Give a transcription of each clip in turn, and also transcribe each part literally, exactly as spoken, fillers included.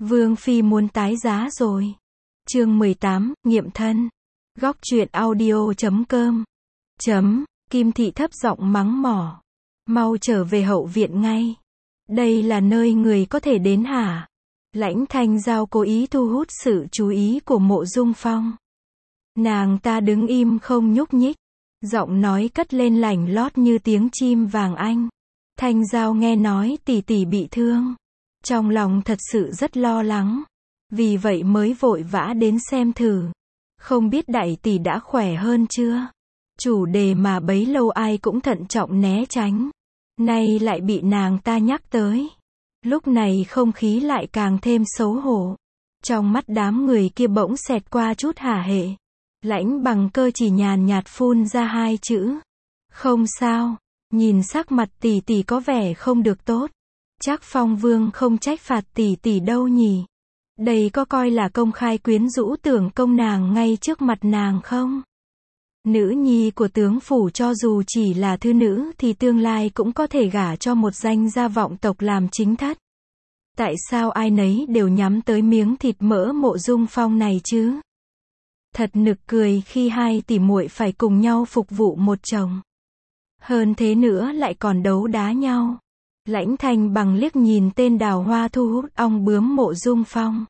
Vương Phi muốn tái giá rồi. Chương mười tám, nghiệm thân. Góc truyện audio chấm com. Chấm, Kim Thị thấp giọng mắng mỏ. Mau trở về hậu viện ngay. Đây là nơi người có thể đến hả? Lãnh Thanh Giao cố ý thu hút sự chú ý của Mộ Dung Phong. Nàng ta đứng im không nhúc nhích. Giọng nói cất lên lảnh lót như tiếng chim vàng anh. Thanh Giao nghe nói tỷ tỷ bị thương. Trong lòng thật sự rất lo lắng. Vì vậy mới vội vã đến xem thử. Không biết đại tỷ đã khỏe hơn chưa? Chủ đề mà bấy lâu ai cũng thận trọng né tránh. Nay lại bị nàng ta nhắc tới. Lúc này không khí lại càng thêm xấu hổ. Trong mắt đám người kia bỗng xẹt qua chút hả hệ. Lãnh Bằng Cơ chỉ nhàn nhạt phun ra hai chữ. Không sao. Nhìn sắc mặt tỷ tỷ có vẻ không được tốt. Chắc Phong Vương không trách phạt tỷ tỷ đâu nhỉ? Đây có coi là công khai quyến rũ tưởng công nàng ngay trước mặt nàng không? Nữ nhi của tướng phủ cho dù chỉ là thư nữ thì tương lai cũng có thể gả cho một danh gia vọng tộc làm chính thất. Tại sao ai nấy đều nhắm tới miếng thịt mỡ Mộ Dung Phong này chứ? Thật nực cười khi hai tỷ muội phải cùng nhau phục vụ một chồng. Hơn thế nữa lại còn đấu đá nhau. Lãnh Thanh Bằng liếc nhìn tên đào hoa thu hút ong bướm Mộ Dung Phong.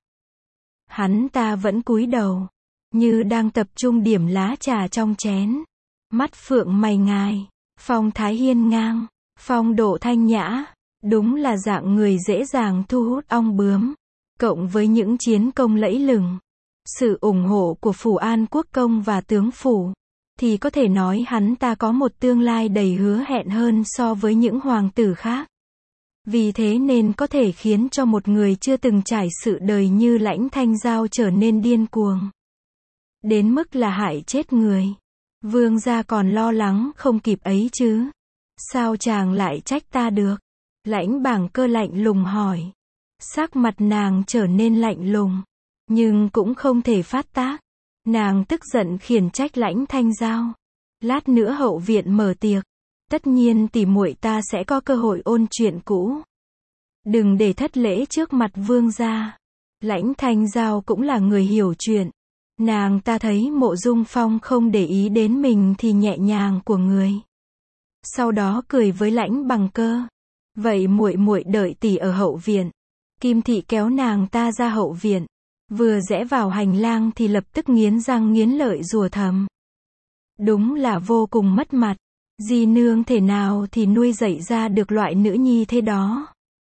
Hắn ta vẫn cúi đầu, như đang tập trung điểm lá trà trong chén. Mắt phượng mày ngài, phong thái hiên ngang, phong độ thanh nhã, đúng là dạng người dễ dàng thu hút ong bướm. Cộng với những chiến công lẫy lừng, sự ủng hộ của Phủ An Quốc công và tướng phủ, thì có thể nói hắn ta có một tương lai đầy hứa hẹn hơn so với những hoàng tử khác. Vì thế nên có thể khiến cho một người chưa từng trải sự đời như Lãnh Thanh Giao trở nên điên cuồng. Đến mức là hại chết người. Vương gia còn lo lắng không kịp ấy chứ. Sao chàng lại trách ta được? Lãnh Bằng Cơ lạnh lùng hỏi. Sắc mặt nàng trở nên lạnh lùng. Nhưng cũng không thể phát tác. Nàng tức giận khiển trách Lãnh Thanh Giao. Lát nữa hậu viện mở tiệc. Tất nhiên tỷ muội ta sẽ có cơ hội ôn chuyện cũ. Đừng để thất lễ trước mặt vương gia. Lãnh Thanh Giao cũng là người hiểu chuyện. Nàng ta thấy Mộ Dung Phong không để ý đến mình thì nhẹ nhàng của người. Sau đó cười với Lãnh Bằng Cơ. Vậy muội muội đợi tỷ ở hậu viện. Kim Thị kéo nàng ta ra hậu viện. Vừa rẽ vào hành lang thì lập tức nghiến răng nghiến lợi rủa thầm. Đúng là vô cùng mất mặt. Di nương thể nào thì nuôi dạy ra được loại nữ nhi thế đó.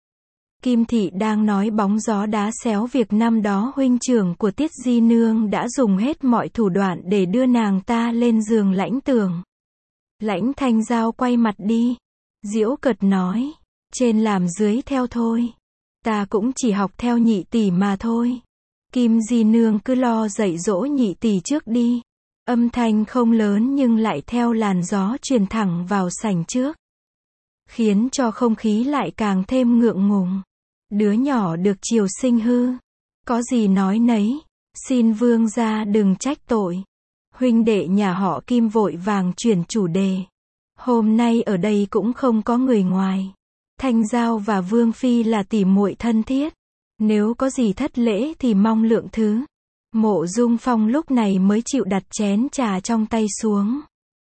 Kim Thị đang nói bóng gió đá xéo việc năm đó huynh trưởng của Tiết Di nương đã dùng hết mọi thủ đoạn để đưa nàng ta lên giường Lãnh Tường. Lãnh Thanh Giao quay mặt đi, giễu cợt nói, trên làm dưới theo thôi. Ta cũng chỉ học theo nhị tỷ mà thôi. Kim Di nương cứ lo dạy dỗ nhị tỷ trước đi. Âm thanh không lớn nhưng lại theo làn gió truyền thẳng vào sảnh trước. Khiến cho không khí lại càng thêm ngượng ngùng. Đứa nhỏ được chiều sinh hư. Có gì nói nấy. Xin vương gia đừng trách tội. Huynh đệ nhà họ Kim vội vàng chuyển chủ đề. Hôm nay ở đây cũng không có người ngoài. Thanh Giao và Vương Phi là tỷ muội thân thiết. Nếu có gì thất lễ thì mong lượng thứ. Mộ Dung Phong lúc này mới chịu đặt chén trà trong tay xuống.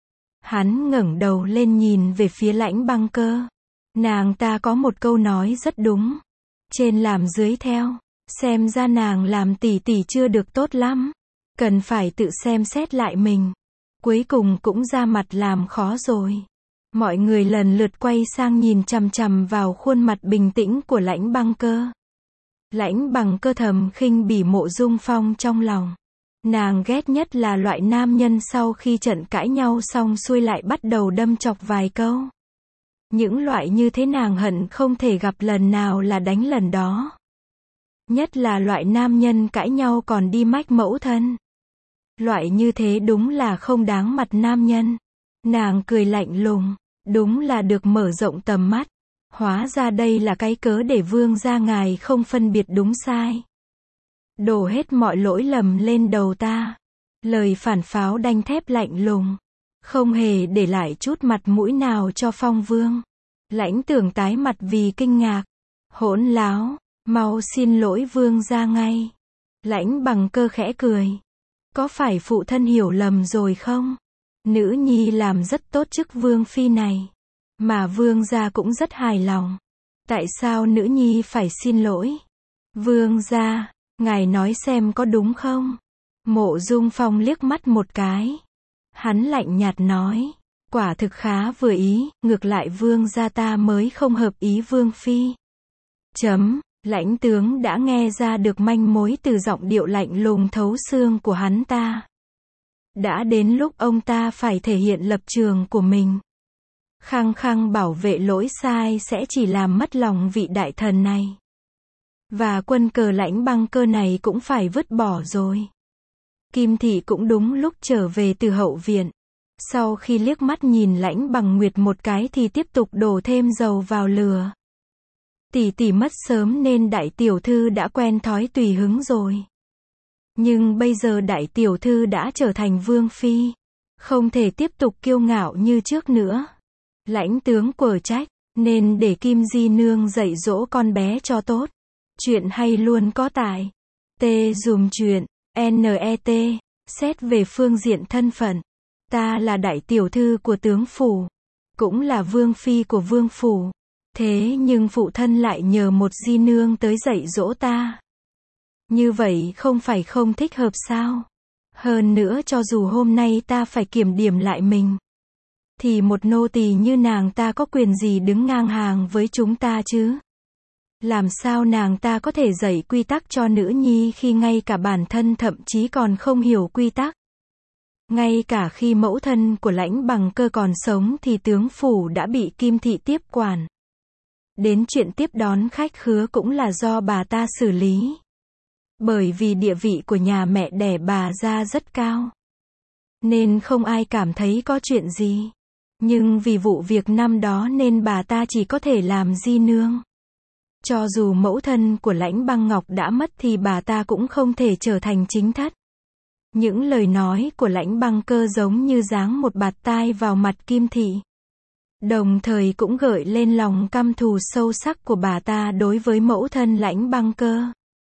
Hắn ngẩng đầu lên nhìn về phía Lãnh Bằng Cơ. Nàng ta có một câu nói rất đúng. Trên làm dưới theo. Xem ra nàng làm tỷ tỷ chưa được tốt lắm. Cần phải tự xem xét lại mình. Cuối cùng cũng ra mặt làm khó rồi. Mọi người lần lượt quay sang nhìn chằm chằm vào khuôn mặt bình tĩnh của Lãnh Bằng Cơ. Lãnh Bằng Cơ thầm khinh bỉ Mộ Dung Phong trong lòng. Nàng ghét nhất là loại nam nhân sau khi trận cãi nhau xong xuôi lại bắt đầu đâm chọc vài câu. Những loại như thế nàng hận không thể gặp lần nào là đánh lần đó. Nhất là loại nam nhân cãi nhau còn đi mách mẫu thân. Loại như thế đúng là không đáng mặt nam nhân. Nàng cười lạnh lùng, đúng là được mở rộng tầm mắt. Hóa ra đây là cái cớ để vương gia ngài không phân biệt đúng sai. Đổ hết mọi lỗi lầm lên đầu ta. Lời phản pháo đanh thép lạnh lùng. Không hề để lại chút mặt mũi nào cho Phong Vương. Lãnh Tưởng tái mặt vì kinh ngạc. Hỗn láo, Mau xin lỗi vương gia ngay. Lãnh Bằng Cơ khẽ cười. Có phải phụ thân hiểu lầm rồi không? Nữ nhi làm rất tốt chức vương phi này. Mà vương gia cũng rất hài lòng. Tại sao nữ nhi phải xin lỗi? Vương gia, ngài nói xem có đúng không? Mộ Dung Phong liếc mắt một cái. Hắn lạnh nhạt nói. Quả thực khá vừa ý, ngược lại vương gia ta mới không hợp ý vương phi. Chấm, lãnh tướng đã nghe ra được manh mối từ giọng điệu lạnh lùng thấu xương của hắn ta. Đã đến lúc ông ta phải thể hiện lập trường của mình. Khăng khăng bảo vệ lỗi sai sẽ chỉ làm mất lòng vị đại thần này. Và quân cờ Lãnh Băng Cơ này cũng phải vứt bỏ rồi. Kim Thị cũng đúng lúc trở về từ hậu viện. Sau khi liếc mắt nhìn Lãnh Bằng Nguyệt một cái thì tiếp tục đổ thêm dầu vào lửa. Tỷ tỷ mất sớm nên đại tiểu thư đã quen thói tùy hứng rồi. Nhưng bây giờ đại tiểu thư đã trở thành vương phi. Không thể tiếp tục kiêu ngạo như trước nữa. Lãnh tướng quở trách, nên để Kim Di Nương dạy dỗ con bé cho tốt. Chuyện hay luôn có tại. T dùm chuyện, net, xét về phương diện thân phận. Ta là đại tiểu thư của tướng phủ. Cũng là vương phi của vương phủ. Thế nhưng phụ thân lại nhờ một di nương tới dạy dỗ ta. Như vậy không phải không thích hợp sao? Hơn nữa cho dù hôm nay ta phải kiểm điểm lại mình. Thì một nô tỳ như nàng ta có quyền gì đứng ngang hàng với chúng ta chứ? Làm sao nàng ta có thể dạy quy tắc cho nữ nhi khi ngay cả bản thân thậm chí còn không hiểu quy tắc? Ngay cả khi mẫu thân của Lãnh Bằng Cơ còn sống thì tướng phủ đã bị Kim Thị tiếp quản. Đến chuyện tiếp đón khách khứa cũng là do bà ta xử lý. Bởi vì địa vị của nhà mẹ đẻ bà ra rất cao. Nên không ai cảm thấy có chuyện gì. Nhưng vì vụ việc năm đó nên bà ta chỉ có thể làm di nương. Cho dù mẫu thân của Lãnh Băng Ngọc đã mất thì bà ta cũng không thể trở thành chính thất. Những lời nói của Lãnh Băng Cơ giống như giáng một bạt tai vào mặt Kim Thị. Đồng thời cũng gợi lên lòng căm thù sâu sắc của bà ta đối với mẫu thân Lãnh Băng Cơ.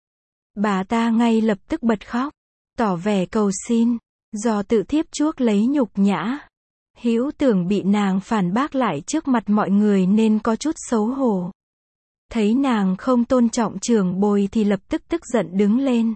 Bà ta ngay lập tức bật khóc, tỏ vẻ cầu xin, do tự thiếp chuốc lấy nhục nhã. Hữu Tưởng bị nàng phản bác lại trước mặt mọi người nên có chút xấu hổ. Thấy nàng không tôn trọng trưởng bối thì lập tức tức giận đứng lên.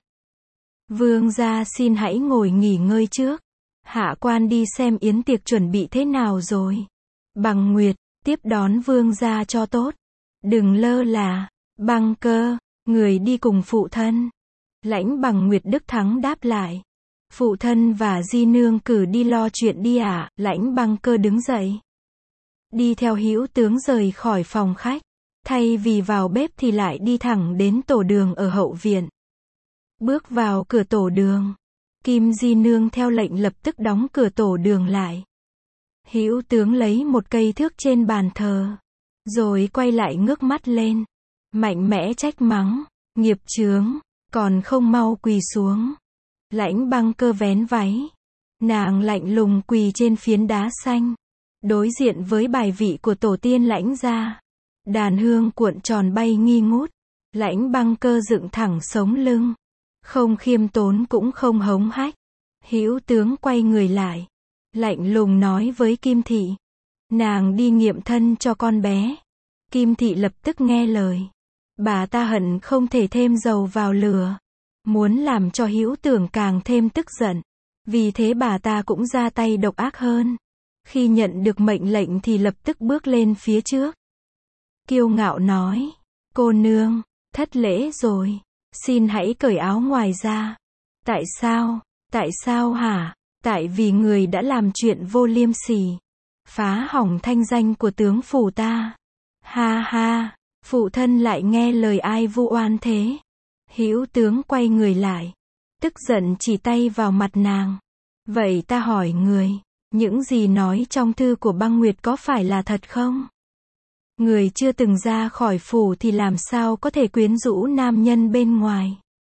Vương gia xin hãy ngồi nghỉ ngơi trước. Hạ quan đi xem yến tiệc chuẩn bị thế nào rồi. Bằng Nguyệt, tiếp đón vương gia cho tốt. Đừng lơ là. Băng Cơ, người đi cùng phụ thân. Lãnh Bằng Nguyệt Đức Thắng đáp lại. Phụ thân và di nương cử đi lo chuyện đi ạ. À? Lãnh Băng Cơ đứng dậy. Đi theo Hữu Tướng rời khỏi phòng khách. Thay vì vào bếp thì lại đi thẳng đến tổ đường ở hậu viện. Bước vào cửa tổ đường. Kim Di Nương theo lệnh lập tức đóng cửa tổ đường lại. Hữu Tướng lấy một cây thước trên bàn thờ. Rồi quay lại ngước mắt lên. Mạnh mẽ trách mắng. Nghiệp chướng. Còn không mau quỳ xuống. Lãnh Băng Cơ vén váy. Nàng lạnh lùng quỳ trên phiến đá xanh. Đối diện với bài vị của tổ tiên Lãnh gia. Đàn hương cuộn tròn bay nghi ngút. Lãnh Băng Cơ dựng thẳng sống lưng. Không khiêm tốn cũng không hống hách. Hữu Tướng quay người lại. Lạnh lùng nói với Kim Thị. Nàng đi nghiệm thân cho con bé. Kim Thị lập tức nghe lời. Bà ta hận không thể thêm dầu vào lửa. Muốn làm cho Hữu Tưởng càng thêm tức giận. Vì thế bà ta cũng ra tay độc ác hơn. Khi nhận được mệnh lệnh thì lập tức bước lên phía trước. Kiêu ngạo nói. Cô nương, thất lễ rồi. Xin hãy cởi áo ngoài ra. Tại sao? Tại sao hả? Tại vì người đã làm chuyện vô liêm sỉ. Phá hỏng thanh danh của tướng phủ ta. Ha ha, phụ thân lại nghe lời ai vu oan thế? Hữu Tướng quay người lại. Tức giận chỉ tay vào mặt nàng. Vậy ta hỏi người, những gì nói trong thư của Băng Nguyệt có phải là thật không? Người chưa từng ra khỏi phủ thì làm sao có thể quyến rũ nam nhân bên ngoài.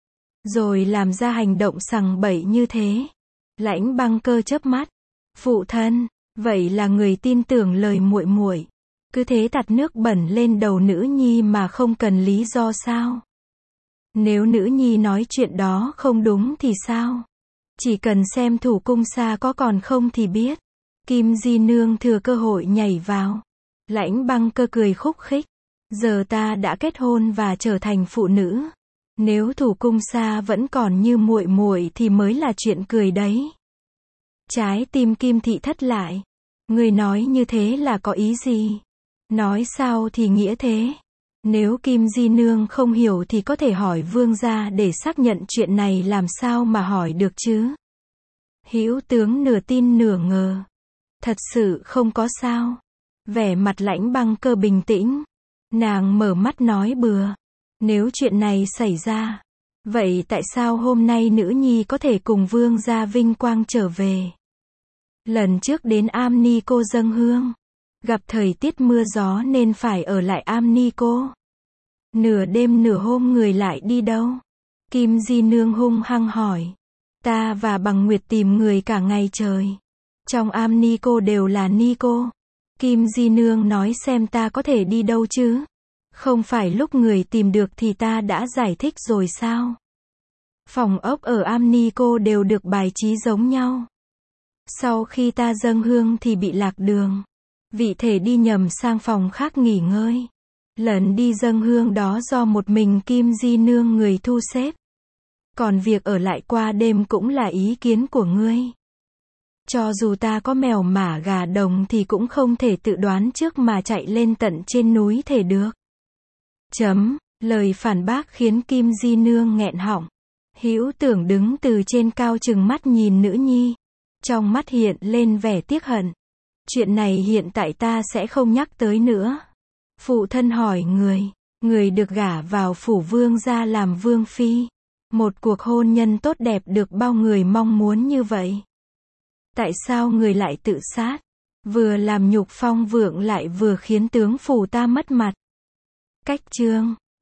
Rồi làm ra hành động sằng bậy như thế. Lãnh Băng Cơ chớp mắt. Phụ thân, vậy là người tin tưởng lời muội muội, cứ thế tạt nước bẩn lên đầu nữ nhi mà không cần lý do sao? Nếu nữ nhi nói chuyện đó không đúng thì sao? Chỉ cần xem thủ cung xa có còn không thì biết. Kim Di Nương thừa cơ hội nhảy vào. Lãnh Băng Cơ cười khúc khích. Giờ ta đã kết hôn và trở thành phụ nữ. Nếu thủ cung xa vẫn còn như muội muội thì mới là chuyện cười đấy. Trái tim Kim Thị thất lại. Người nói như thế là có ý gì? Nói sao thì nghĩa thế. Nếu Kim Di Nương không hiểu thì có thể hỏi vương gia để xác nhận chuyện này, làm sao mà hỏi được chứ? Hữu tướng nửa tin nửa ngờ. Thật sự không có sao. Vẻ mặt Lãnh Băng Cơ bình tĩnh. Nàng mở mắt nói bừa. Nếu chuyện này xảy ra, vậy tại sao hôm nay nữ nhi có thể cùng vương gia vinh quang trở về? Lần trước đến Am Ni Cô dâng hương, gặp thời tiết mưa gió nên phải ở lại Am Ni Cô. Nửa đêm nửa hôm người lại đi đâu? Kim Di Nương hung hăng hỏi. Ta và Bằng Nguyệt tìm người cả ngày trời. Trong Am Ni Cô đều là Ni Cô. Kim Di Nương nói xem ta có thể đi đâu chứ? Không phải lúc người tìm được thì ta đã giải thích rồi sao? Phòng ốc ở Am Ni Cô đều được bài trí giống nhau. Sau khi ta dâng hương thì bị lạc đường. Vị thể đi nhầm sang phòng khác nghỉ ngơi. Lần đi dâng hương đó do một mình Kim Di Nương người thu xếp. Còn việc ở lại qua đêm cũng là ý kiến của ngươi. Cho dù ta có mèo mả gà đồng thì cũng không thể tự đoán trước mà chạy lên tận trên núi thể được. Chấm, lời phản bác khiến Kim Di Nương nghẹn họng. Hữu Tưởng đứng từ trên cao trừng mắt nhìn nữ nhi. Trong mắt hiện lên vẻ tiếc hận. Chuyện này hiện tại ta sẽ không nhắc tới nữa. Phụ thân hỏi người, người được gả vào phủ vương gia làm vương phi. Một cuộc hôn nhân tốt đẹp được bao người mong muốn như vậy. Tại sao người lại tự sát? Vừa làm nhục Phong Vượng lại vừa khiến tướng phủ ta mất mặt. Cách chương